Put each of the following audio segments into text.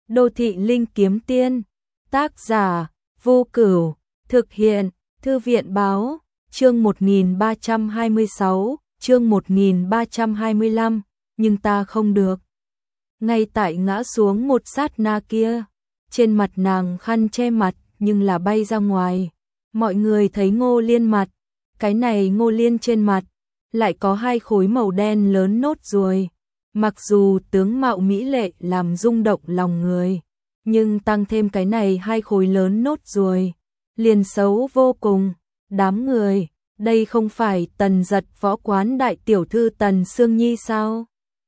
Đô thị linh kiếm tiên. Tác giả Vô Cửu. Thực hiện Thư viện báo. Chương 1326, chương 1325. Nhưng ta không được. Ngay tại ngã xuống một sát na kia, trên mặt nàng khăn che mặt nhưng là bay ra ngoài. Mọi người thấy Ngô Liên mặt, cái này Ngô Liên trên mặt lại có hai khối màu đen lớn nốt ruồi. Mặc dù tướng mạo mỹ lệ làm rung động lòng người, nhưng tăng thêm cái này hai khối lớn nốt ruồi, liền xấu vô cùng. Đám người, đây không phải Tần Giật Võ Quán đại tiểu thư Tần Sương Nhi sao?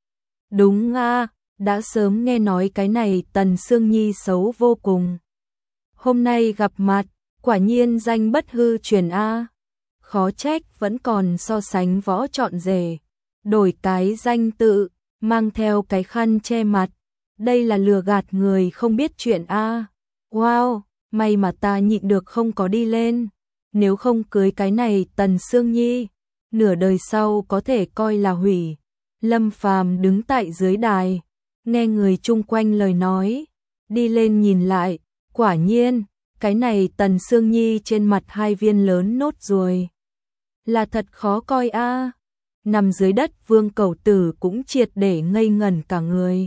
Đúng a, đã sớm nghe nói cái này Tần Sương Nhi xấu vô cùng. Hôm nay gặp mặt, quả nhiên danh bất hư truyền a. Khó trách vẫn còn so sánh võ trọn rể, đổi cái danh tự, mang theo cái khăn che mặt. Đây là lừa gạt người không biết chuyện a. Wow, may mà ta nhịn được không có đi lên. Nếu không cưới cái này Tần Sương Nhi, nửa đời sau có thể coi là hủy. Lâm Phàm đứng tại dưới đài, nghe người chung quanh lời nói, đi lên nhìn lại, quả nhiên, cái này Tần Sương Nhi trên mặt hai viên lớn nốt ruồi. Là thật khó coi a. Nằm dưới đất Vương Cẩu Tử cũng triệt để ngây ngẩn cả người.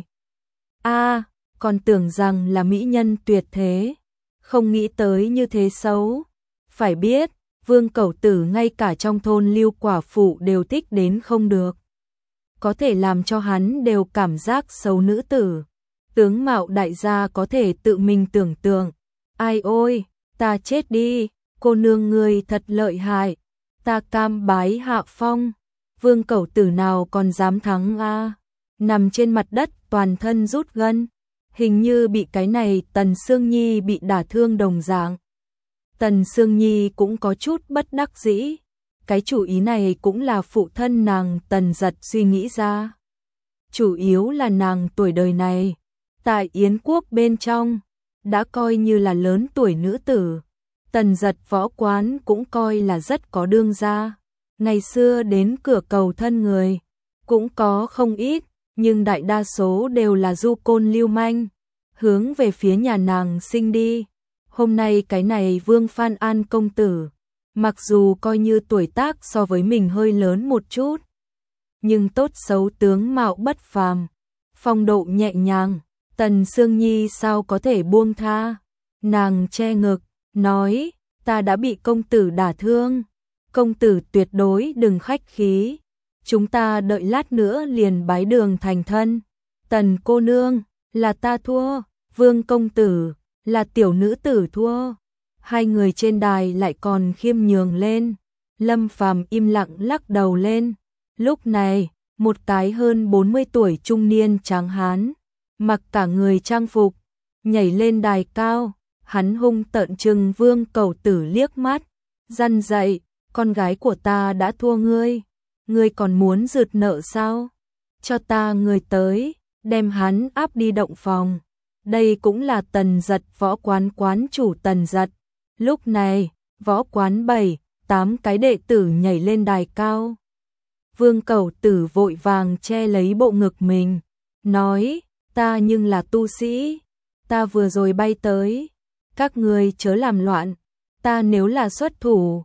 A, còn tưởng rằng là mỹ nhân tuyệt thế, không nghĩ tới như thế xấu. Phải biết, Vương Cẩu Tử ngay cả trong thôn Lưu quả phụ đều thích đến không được. Có thể làm cho hắn đều cảm giác xấu nữ tử. Tướng mạo đại gia có thể tự mình tưởng tượng. Ai ôi, ta chết đi, cô nương ngươi thật lợi hại. Ta cam bái hạ phong. Vương Cẩu Tử nào còn dám thắng a. Nằm trên mặt đất toàn thân rút gân, hình như bị cái này Tần Sương Nhi bị đả thương đồng dạng. Tần Sương Nhi cũng có chút bất đắc dĩ. Cái chủ ý này cũng là phụ thân nàng Tần Giật suy nghĩ ra. Chủ yếu là nàng tuổi đời này, tại Yến quốc bên trong, đã coi như là lớn tuổi nữ tử. Tần Giật Võ Quán cũng coi là rất có đương gia. Ngày xưa đến cửa cầu thân người, cũng có không ít, nhưng đại đa số đều là du côn lưu manh, hướng về phía nhà nàng sinh đi. Hôm nay cái này Vương Phan An công tử, mặc dù coi như tuổi tác so với mình hơi lớn một chút, nhưng tốt xấu tướng mạo bất phàm, phong độ nhẹ nhàng, Tần Sương Nhi sao có thể buông tha. Nàng che ngực, nói, ta đã bị công tử đả thương, công tử tuyệt đối đừng khách khí, chúng ta đợi lát nữa liền bái đường thành thân. Tần cô nương, là ta thua, Vương công tử, là tiểu nữ tử thua. Hai người trên đài lại còn khiêm nhường lên. Lâm Phàm im lặng lắc đầu lên. Lúc này, một cái hơn 40 tuổi trung niên tráng hán, mặc cả người trang phục, nhảy lên đài cao, hắn hung tợn trừng Vương Cẩu Tử liếc mắt, răn dạy, con gái của ta đã thua ngươi, ngươi còn muốn rượt nợ sao? Cho ta người tới, đem hắn áp đi động phòng. Đây cũng là Tần Giật Võ Quán quán chủ Tần Giật. Lúc này, võ quán 7-8 cái đệ tử nhảy lên đài cao. Vương Cẩu Tử vội vàng che lấy bộ ngực mình, nói, ta nhưng là tu sĩ, ta vừa rồi bay tới, các ngươi chớ làm loạn, ta nếu là xuất thủ,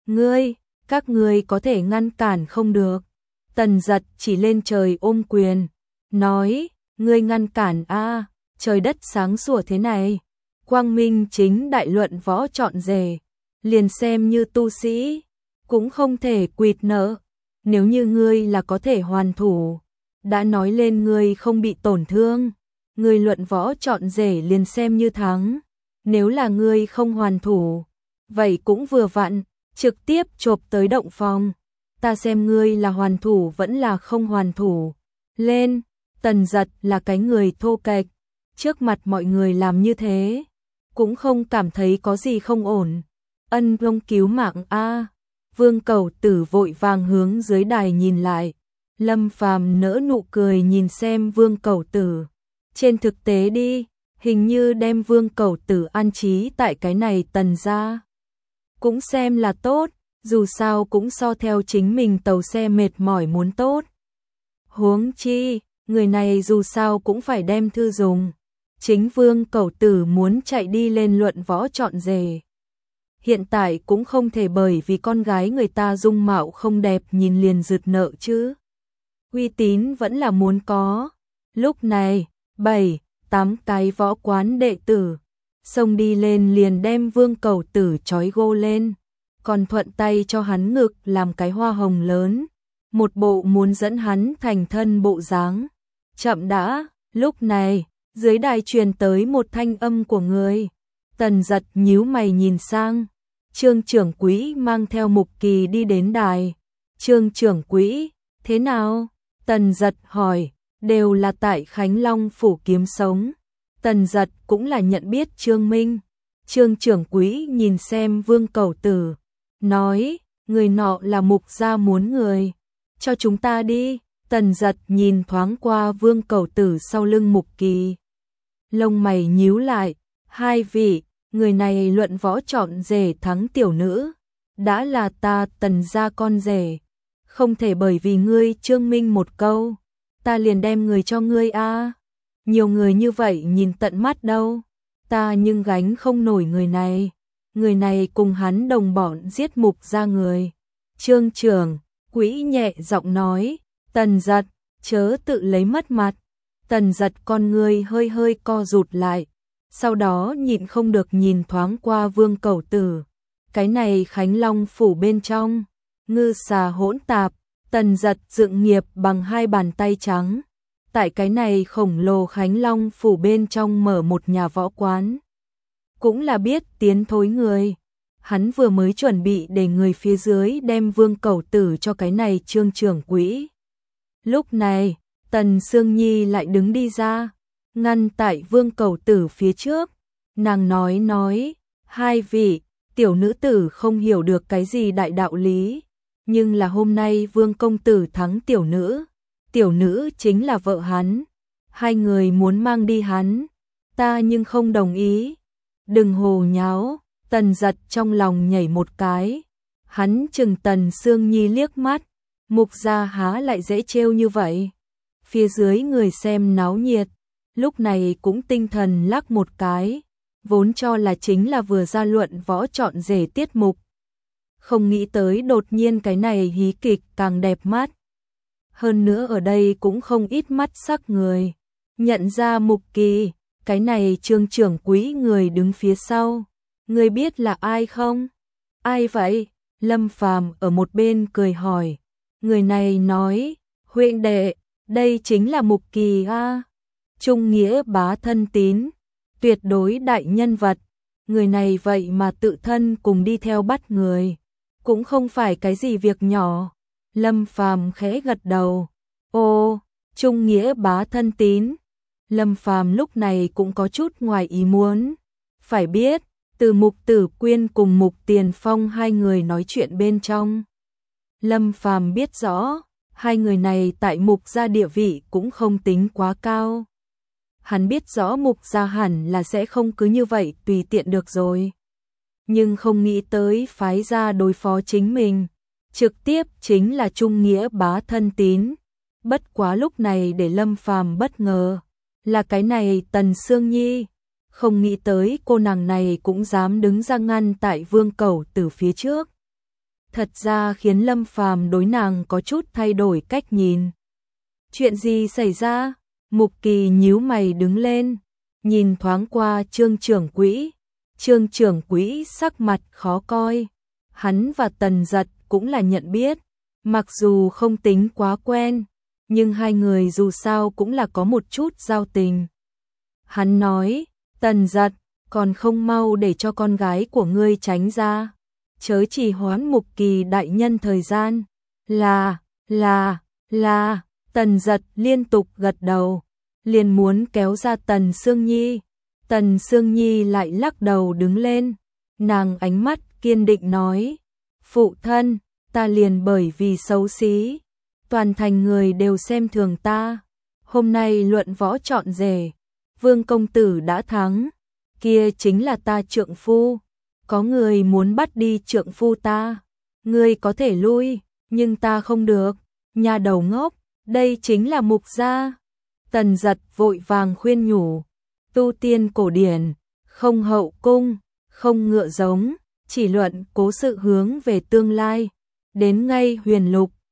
các ngươi có thể ngăn cản không được. Tần Giật chỉ lên trời ôm quyền, nói, ngươi ngăn cản a, trời đất sáng sủa thế này, quang minh chính đại luận võ trọn rể, liền xem như tu sĩ, cũng không thể quỵt nợ. Nếu như ngươi là có thể hoàn thủ, đã nói lên ngươi không bị tổn thương, ngươi luận võ trọn rể liền xem như thắng. Nếu là ngươi không hoàn thủ, vậy cũng vừa vặn, trực tiếp chộp tới động phòng. Ta xem ngươi là hoàn thủ vẫn là không hoàn thủ. Lên, Tần Giật là cái người thô kệch, trước mặt mọi người làm như thế, cũng không cảm thấy có gì không ổn. Ân công cứu mạng a. Vương Cẩu Tử vội vàng hướng dưới đài nhìn lại. Lâm Phàm nỡ nụ cười nhìn xem Vương Cẩu Tử. Trên thực tế đi, hình như đem Vương Cẩu Tử an trí tại cái này Tần gia, cũng xem là tốt, dù sao cũng so theo chính mình tàu xe mệt mỏi muốn tốt. Huống chi, người này dù sao cũng phải đem thư dùng. chính Vương Cẩu Tử muốn chạy đi lên luận võ chọn rể. Hiện tại cũng không thể bởi vì con gái người ta dung mạo không đẹp nhìn liền rượt nợ chứ. Uy tín vẫn là muốn có. Lúc này, 7-8 cái võ quán đệ tử xông đi lên liền đem Vương Cẩu Tử trói gô lên, còn thuận tay cho hắn ngực làm cái hoa hồng lớn, một bộ muốn dẫn hắn thành thân bộ dáng. Chậm đã, lúc này, dưới đài truyền tới một thanh âm của người. Tần Giật nhíu mày nhìn sang, Trương trưởng quỹ mang theo Mục Kỳ đi đến đài. Trương trưởng quỹ, thế nào? Tần Giật hỏi, đều là tại Khánh Long phủ kiếm sống. Tần Giật cũng là nhận biết Trương Minh. Trương trưởng quỹ nhìn xem Vương Cẩu Tử, nói, người nọ là Mục gia muốn người, cho chúng ta đi. Tần Giật nhìn thoáng qua Vương Cẩu Tử sau lưng Mục Kỳ, lông mày nhíu lại, hai vị, người này luận võ chọn rể thắng tiểu nữ, đã là ta Tần gia con rể, không thể bởi vì ngươi Trương Minh một câu, ta liền đem người cho ngươi a. Nhiều người như vậy nhìn tận mắt đâu, ta nhưng gánh không nổi người này cùng hắn đồng bọn giết Mục gia người. Trương trưởng quỹ nhẹ giọng nói, Tần Giật, chớ tự lấy mất mặt. Tần Giật con ngươi hơi hơi co rụt lại, sau đó nhịn không được nhìn thoáng qua Vương Cẩu Tử. Cái này Khánh Long phủ bên trong, ngư xà hỗn tạp. Tần Giật dựng nghiệp bằng hai bàn tay trắng, tại cái này khổng lồ Khánh Long phủ bên trong mở một nhà võ quán. Cũng là biết tiến thối người. Hắn vừa mới chuẩn bị để người phía dưới đem Vương Cẩu Tử cho cái này Trương trưởng quỹ. Lúc này, Tần Sương Nhi lại đứng đi ra, ngăn tại Vương Cẩu Tử phía trước. Nàng nói, hai vị, tiểu nữ tử không hiểu được cái gì đại đạo lý, nhưng là hôm nay Vương công tử thắng tiểu nữ chính là vợ hắn, hai người muốn mang đi hắn, ta nhưng không đồng ý. Đừng hồ nháo. Tần Giật trong lòng nhảy một cái, hắn chừng Tần Sương Nhi liếc mắt, Mục gia há lại dễ trêu như vậy. Phía dưới người xem náo nhiệt, lúc này cũng tinh thần lắc một cái, vốn cho là chính là vừa ra luận võ chọn rể tiết mục. Không nghĩ tới đột nhiên cái này hí kịch càng đẹp mắt. Hơn nữa ở đây cũng không ít mắt sắc người. Nhận ra Mục Kỳ, cái này Trương trưởng quỹ người đứng phía sau. Người biết là ai không? Ai vậy? Lâm Phàm ở một bên cười hỏi. Người này nói, huynh đệ, đây chính là Mục Kỳ a. Trung nghĩa bá thân tín, tuyệt đối đại nhân vật. Người này vậy mà tự thân cùng đi theo bắt người, cũng không phải cái gì việc nhỏ. Lâm Phàm khẽ gật đầu. Ô, Trung nghĩa bá thân tín. Lâm Phàm lúc này cũng có chút ngoài ý muốn. Phải biết, từ Mục Tử Quyên cùng Mục Tiền Phong hai người nói chuyện bên trong, Lâm Phàm biết rõ, hai người này tại Mục gia địa vị cũng không tính quá cao. Hắn biết rõ Mục gia hẳn là sẽ không cứ như vậy tùy tiện được rồi. Nhưng không nghĩ tới phái ra đối phó chính mình, trực tiếp chính là Trung nghĩa bá thân tín. Bất quá lúc này để Lâm Phàm bất ngờ, là cái này Tần Sương Nhi. Không nghĩ tới cô nàng này cũng dám đứng ra ngăn tại Vương Cẩu Tử phía trước. Thật ra khiến Lâm Phàm đối nàng có chút thay đổi cách nhìn. Chuyện gì xảy ra? Mục Kỳ nhíu mày đứng lên, nhìn thoáng qua Trương trưởng quỹ. Trương trưởng quỹ sắc mặt khó coi. Hắn và Tần Giật cũng là nhận biết, mặc dù không tính quá quen, nhưng hai người dù sao cũng là có một chút giao tình. Hắn nói, Tần Giật, còn không mau để cho con gái của ngươi tránh ra, chớ trì hoãn Mục Kỳ đại nhân thời gian. Là, Tần Giật liên tục gật đầu, liền muốn kéo ra Tần Sương Nhi. Tần Sương Nhi lại lắc đầu đứng lên, nàng ánh mắt kiên định nói, phụ thân, ta liền bởi vì xấu xí, toàn thành người đều xem thường ta. Hôm nay luận võ chọn rể, Vương công tử đã thắng, kia chính là ta trượng phu. Có người muốn bắt đi trượng phu ta, ngươi có thể lui, nhưng ta không được. Nhà đầu ngốc, đây chính là Mục gia. Tần Giật vội vàng khuyên nhủ. tu tiên cổ điển, không hậu cung, không ngựa giống, chỉ luận cố sự hướng về tương lai. Đến ngay huyền lục,